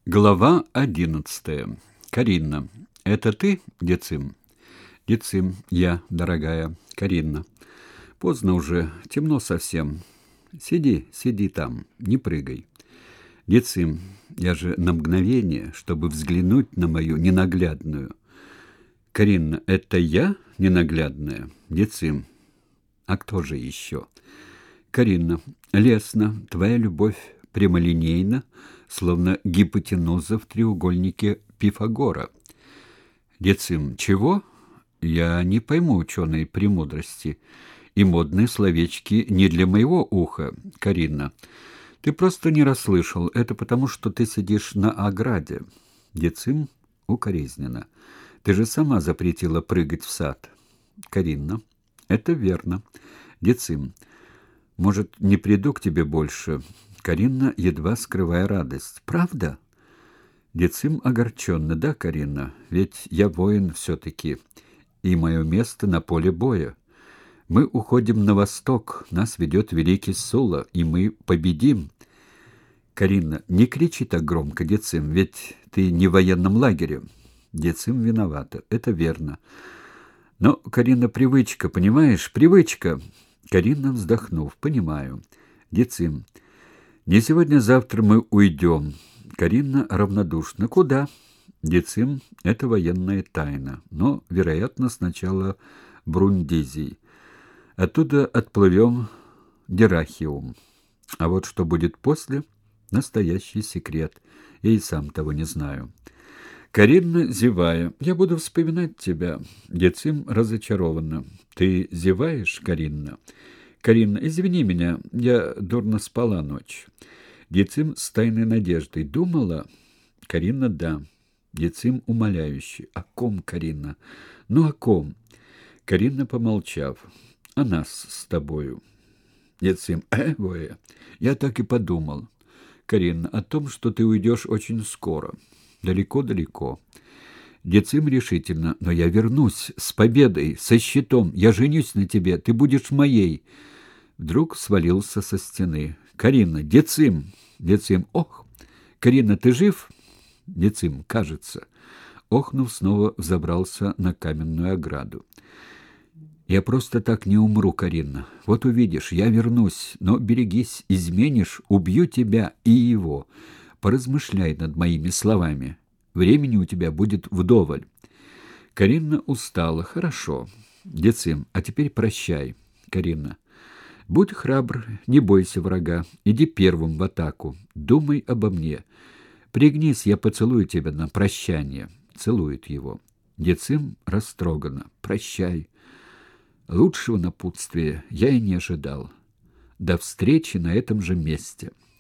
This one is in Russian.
Глава 11. Каринна. Это ты, Децим? Децим, я, дорогая. Каринна. Поздно уже, темно совсем. Сиди там, не прыгай. Децим, я же на мгновение, чтобы взглянуть на мою ненаглядную. Каринна, это я ненаглядная? Децим. А кто же еще? Каринна. Лестно, твоя любовь прямолинейна, словно гипотенуза в треугольнике Пифагора. Децим. Чего? Я не пойму ученой премудрости. И модные словечки не для моего уха. Каринна. Ты просто не расслышал. Это потому, что ты сидишь на ограде. Децим укоризненно. Ты же сама запретила прыгать в сад. Каринна. Это верно. Децим. Может, не приду к тебе больше? Каринна, едва скрывая радость. Правда? Децим огорченно. Да, Каринна, ведь я воин все-таки, и мое место на поле боя. Мы уходим на восток, нас ведет великий Сула, и мы победим. Каринна, не кричи так громко, Децим, ведь ты не в военном лагере. Децим виновата, это верно. Но, Каринна, привычка, понимаешь, привычка. Каринна, вздохнув, понимаю. Децим, не сегодня-завтра мы уйдем. Каринна равнодушна. Куда? Децим, это военная тайна, но, вероятно, сначала Брундизий. Оттуда отплывем Дирахиум. А вот что будет после — настоящий секрет. Я и сам того не знаю. Каринна, зевая. Я буду вспоминать тебя. Децим разочарованно. Ты зеваешь, Каринна? Каринна, извини меня, я дурно спала ночь. Децим с тайной надеждой. Думала? Каринна, да. Децим умоляюще. О ком, Каринна? Ну, о ком? Каринна, помолчав. О нас с тобою. Децим, Воя, я так и подумал. Каринна, о том, что ты уйдешь очень скоро. Далеко-далеко. Децим решительно. Но я вернусь с победой, со щитом. Я женюсь на тебе, ты будешь моей. Вдруг свалился со стены. Каринна, Децим! Децим, ох! Каринна, ты жив? Децим, кажется. Охнув, снова взобрался на каменную ограду. Я просто так не умру, Каринна. Вот увидишь, я вернусь, но берегись, изменишь, убью тебя и его. Поразмышляй над моими словами. Времени у тебя будет вдоволь. Каринна устала. Хорошо. Децим, а теперь прощай. Каринна. Будь храбр, не бойся врага. Иди первым в атаку. Думай обо мне. Пригнись, я поцелую тебя на прощание. Целует его. Децим растроганно. Прощай. Лучшего напутствия я и не ожидал. До встречи на этом же месте.